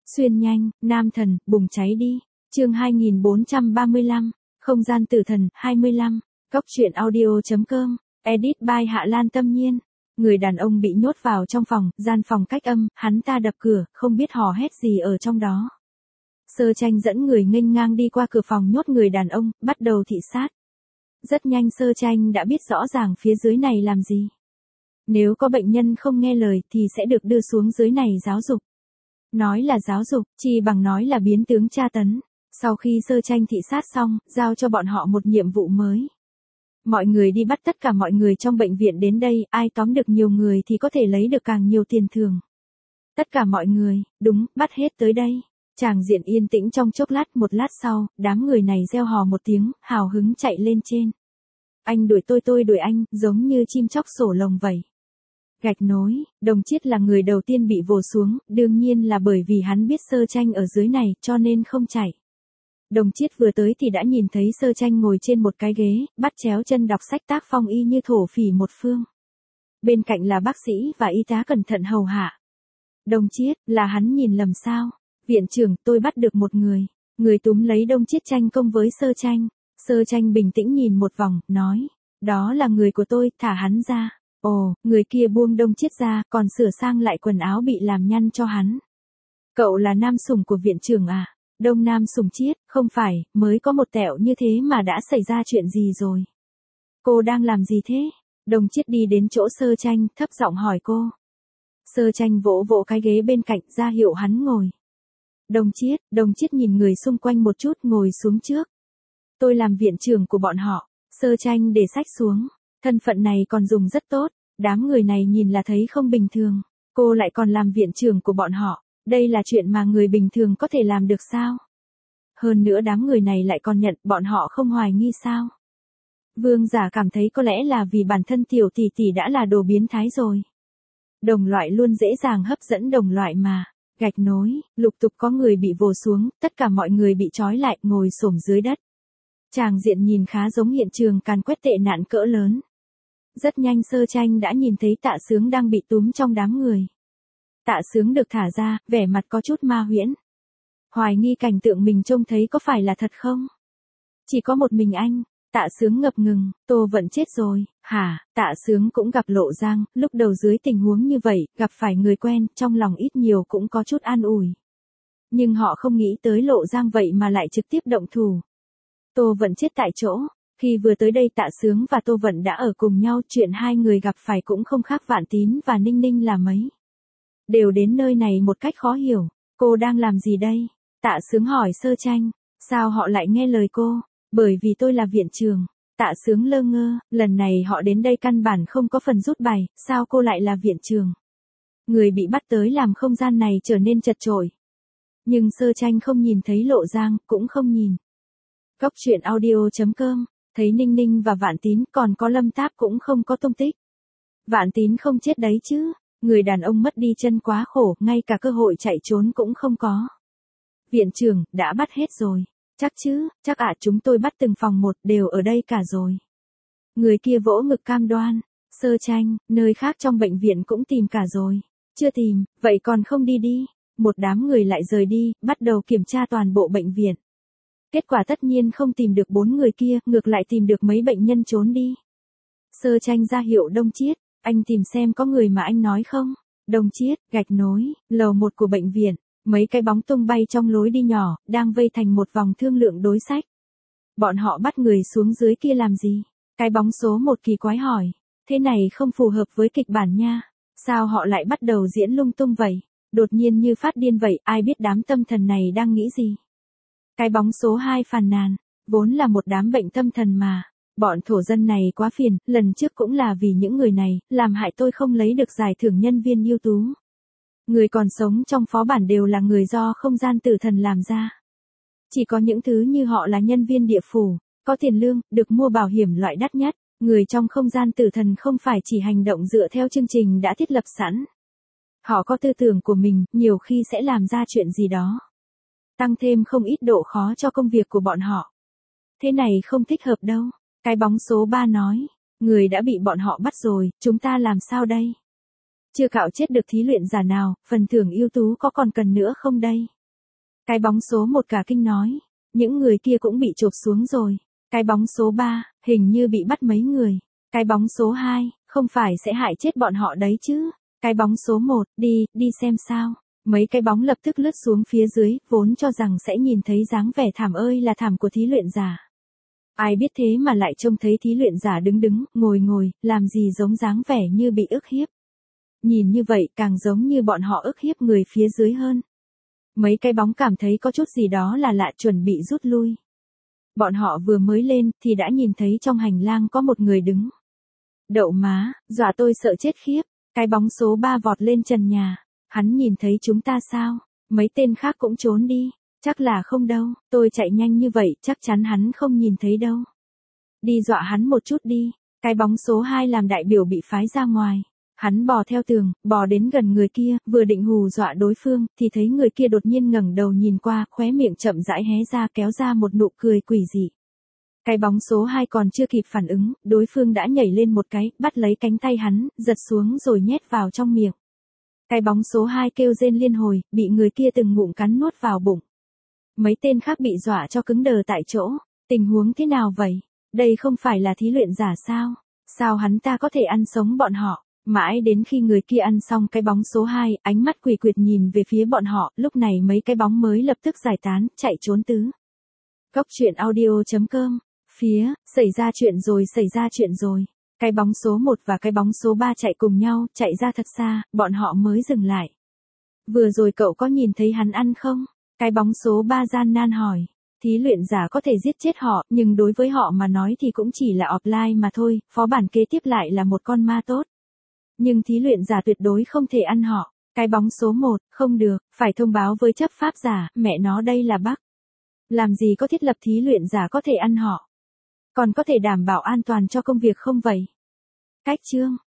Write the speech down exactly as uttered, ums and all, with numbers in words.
Xuyên nhanh, nam thần, bùng cháy đi. Chương hai nghìn bốn trăm ba mươi lăm, không gian tử thần, hai mươi lăm. Góc truyện audio.com, edit by Hạ Lan Tâm Nhiên. Người đàn ông bị nhốt vào trong phòng, gian phòng cách âm, hắn ta đập cửa, không biết hò hét gì ở trong đó. Sơ Tranh dẫn người nghênh ngang đi qua cửa phòng nhốt người đàn ông, bắt đầu thị sát. Rất nhanh Sơ Tranh đã biết rõ ràng phía dưới này làm gì. Nếu có bệnh nhân không nghe lời thì sẽ được đưa xuống dưới này giáo dục. Nói là giáo dục, chi bằng nói là biến tướng tra tấn. Sau khi Sơ Tranh thị sát xong, giao cho bọn họ một nhiệm vụ mới. Mọi người đi bắt tất cả mọi người trong bệnh viện đến đây, ai tóm được nhiều người thì có thể lấy được càng nhiều tiền thưởng. Tất cả mọi người, đúng, bắt hết tới đây. Tràng diện yên tĩnh trong chốc lát, một lát sau, đám người này reo hò một tiếng, hào hứng chạy lên trên. Anh đuổi tôi tôi đuổi anh, giống như chim chóc sổ lồng vậy. Gạch nối, Đồng Chiết là người đầu tiên bị vồ xuống, đương nhiên là bởi vì hắn biết Sơ Tranh ở dưới này, cho nên không chạy. Đồng Chiết vừa tới thì đã nhìn thấy Sơ Tranh ngồi trên một cái ghế, bắt chéo chân đọc sách tác phong y như thổ phỉ một phương. Bên cạnh là bác sĩ và y tá cẩn thận hầu hạ. Đồng Chiết, là hắn nhìn lầm sao? Viện trưởng, tôi bắt được một người. Người túm lấy Đồng Chiết tranh công với Sơ Tranh. Sơ Tranh bình tĩnh nhìn một vòng, nói, đó là người của tôi, thả hắn ra. Ồ, người kia buông Đồng Chiết ra, còn sửa sang lại quần áo bị làm nhăn cho hắn. Cậu là nam sủng của viện trưởng à? Đông Nam Sùng Chiết, không phải, mới có một tẹo như thế mà đã xảy ra chuyện gì rồi? Cô đang làm gì thế? Đồng Chiết đi đến chỗ Sơ Tranh, thấp giọng hỏi cô. Sơ Tranh vỗ vỗ cái ghế bên cạnh, ra hiệu hắn ngồi. Đồng Chiết, Đồng Chiết nhìn người xung quanh một chút, ngồi xuống trước. Tôi làm viện trưởng của bọn họ. Sơ Tranh để sách xuống. Thân phận này còn dùng rất tốt. Đám người này nhìn là thấy không bình thường. Cô lại còn làm viện trưởng của bọn họ. Đây là chuyện mà người bình thường có thể làm được sao? Hơn nữa đám người này lại còn nhận, bọn họ không hoài nghi sao? Vương Giả cảm thấy có lẽ là vì bản thân tiểu tỷ tỷ đã là đồ biến thái rồi. Đồng loại luôn dễ dàng hấp dẫn đồng loại mà. Gạch nối, lục tục có người bị vồ xuống, tất cả mọi người bị trói lại, ngồi xổm dưới đất. Tràng diện nhìn khá giống hiện trường càn quét tệ nạn cỡ lớn. Rất nhanh Sơ Tranh đã nhìn thấy Tạ Sướng đang bị túm trong đám người. Tạ Sướng được thả ra, vẻ mặt có chút ma huyễn. Hoài nghi cảnh tượng mình trông thấy có phải là thật không? Chỉ có một mình anh. Tạ Sướng ngập ngừng, Tô Vận chết rồi, hả? Tạ Sướng cũng gặp Lộ Giang, lúc đầu dưới tình huống như vậy, gặp phải người quen, trong lòng ít nhiều cũng có chút an ủi. Nhưng họ không nghĩ tới Lộ Giang vậy mà lại trực tiếp động thủ. Tô Vận chết tại chỗ. Khi vừa tới đây Tạ Sướng và Tô Vận đã ở cùng nhau, chuyện hai người gặp phải cũng không khác Vạn Tín và Ninh Ninh là mấy. Đều đến nơi này một cách khó hiểu. Cô đang làm gì đây? Tạ Sướng hỏi Sơ Tranh. Sao họ lại nghe lời cô? Bởi vì tôi là viện trưởng. Tạ Sướng lơ ngơ, lần này họ đến đây căn bản không có phần rút bài, sao cô lại là viện trưởng? Người bị bắt tới làm không gian này trở nên chật chội. Nhưng Sơ Tranh không nhìn thấy Lộ Giang, cũng không nhìn. Góc truyện audio.com, thấy Ninh Ninh và Vạn Tín, còn có Lâm Táp cũng không có tung tích. Vạn Tín không chết đấy chứ? Người đàn ông mất đi chân quá khổ, ngay cả cơ hội chạy trốn cũng không có. Viện trưởng, đã bắt hết rồi. Chắc chứ, chắc ạ, chúng tôi bắt từng phòng một, đều ở đây cả rồi. Người kia vỗ ngực cam đoan. Sơ Tranh, nơi khác trong bệnh viện cũng tìm cả rồi. Chưa tìm, vậy còn không đi đi. Một đám người lại rời đi, bắt đầu kiểm tra toàn bộ bệnh viện. Kết quả tất nhiên không tìm được bốn người kia, ngược lại tìm được mấy bệnh nhân trốn đi. Sơ Tranh ra hiệu Đồng Chiết. Anh tìm xem có người mà anh nói không? Đồng Chiết, gạch nối, lầu một của bệnh viện, mấy cái bóng tung bay trong lối đi nhỏ, đang vây thành một vòng thương lượng đối sách. Bọn họ bắt người xuống dưới kia làm gì? Cái bóng số một kỳ quái hỏi, thế này không phù hợp với kịch bản nha. Sao họ lại bắt đầu diễn lung tung vậy? Đột nhiên như phát điên vậy, ai biết đám tâm thần này đang nghĩ gì? Cái bóng số hai phàn nàn, vốn là một đám bệnh tâm thần mà. Bọn thổ dân này quá phiền, lần trước cũng là vì những người này, làm hại tôi không lấy được giải thưởng nhân viên ưu tú. Người còn sống trong phó bản đều là người do không gian tử thần làm ra. Chỉ có những thứ như họ là nhân viên địa phủ, có tiền lương, được mua bảo hiểm loại đắt nhất. Người trong không gian tử thần không phải chỉ hành động dựa theo chương trình đã thiết lập sẵn. Họ có tư tưởng của mình, nhiều khi sẽ làm ra chuyện gì đó. Tăng thêm không ít độ khó cho công việc của bọn họ. Thế này không thích hợp đâu. Cái bóng số ba nói, người đã bị bọn họ bắt rồi, chúng ta làm sao đây? Chưa cạo chết được thí luyện giả nào, phần thưởng ưu tú có còn cần nữa không đây? Cái bóng số một cả kinh nói. Những người kia cũng bị chộp xuống rồi. Cái bóng số ba, hình như bị bắt mấy người. Cái bóng số hai, không phải sẽ hại chết bọn họ đấy chứ. Cái bóng số một, đi, đi xem sao. Mấy cái bóng lập tức lướt xuống phía dưới, vốn cho rằng sẽ nhìn thấy dáng vẻ thảm ơi là thảm của thí luyện giả. Ai biết thế mà lại trông thấy thí luyện giả đứng đứng, ngồi ngồi, làm gì giống dáng vẻ như bị ức hiếp. Nhìn như vậy càng giống như bọn họ ức hiếp người phía dưới hơn. Mấy cái bóng cảm thấy có chút gì đó là lạ, chuẩn bị rút lui. Bọn họ vừa mới lên thì đã nhìn thấy trong hành lang có một người đứng. Đậu má, dọa tôi sợ chết khiếp. Cái bóng số ba vọt lên trần nhà. Hắn nhìn thấy chúng ta sao? Mấy tên khác cũng trốn đi. Chắc là không đâu, tôi chạy nhanh như vậy chắc chắn hắn không nhìn thấy đâu. Đi dọa hắn một chút đi. Cái bóng số hai làm đại biểu bị phái ra ngoài. Hắn bò theo tường, bò đến gần người kia, vừa định hù dọa đối phương, thì thấy người kia đột nhiên ngẩng đầu nhìn qua, khóe miệng chậm rãi hé ra kéo ra một nụ cười quỷ dị. Cái bóng số hai còn chưa kịp phản ứng, đối phương đã nhảy lên một cái, bắt lấy cánh tay hắn, giật xuống rồi nhét vào trong miệng. Cái bóng số hai kêu rên liên hồi, bị người kia từng ngụm cắn nuốt vào bụng. Mấy tên khác bị dọa cho cứng đờ tại chỗ. Tình huống thế nào vậy? Đây không phải là thí luyện giả sao? Sao hắn ta có thể ăn sống bọn họ? Mãi đến khi người kia ăn xong cái bóng số hai, ánh mắt quỷ quyệt nhìn về phía bọn họ, lúc này mấy cái bóng mới lập tức giải tán, chạy trốn tứ. Cốc truyện audio chấm com. Phía, xảy ra chuyện rồi xảy ra chuyện rồi. Cái bóng số một và cái bóng số ba chạy cùng nhau, chạy ra thật xa, bọn họ mới dừng lại. Vừa rồi cậu có nhìn thấy hắn ăn không? Cái bóng số ba gian nan hỏi. Thí luyện giả có thể giết chết họ, nhưng đối với họ mà nói thì cũng chỉ là offline mà thôi, phó bản kế tiếp lại là một con ma tốt. Nhưng thí luyện giả tuyệt đối không thể ăn họ. Cái bóng số một, không được, phải thông báo với chấp pháp giả, mẹ nó đây là bug. Làm gì có thiết lập thí luyện giả có thể ăn họ. Còn có thể đảm bảo an toàn cho công việc không vậy? Cách chương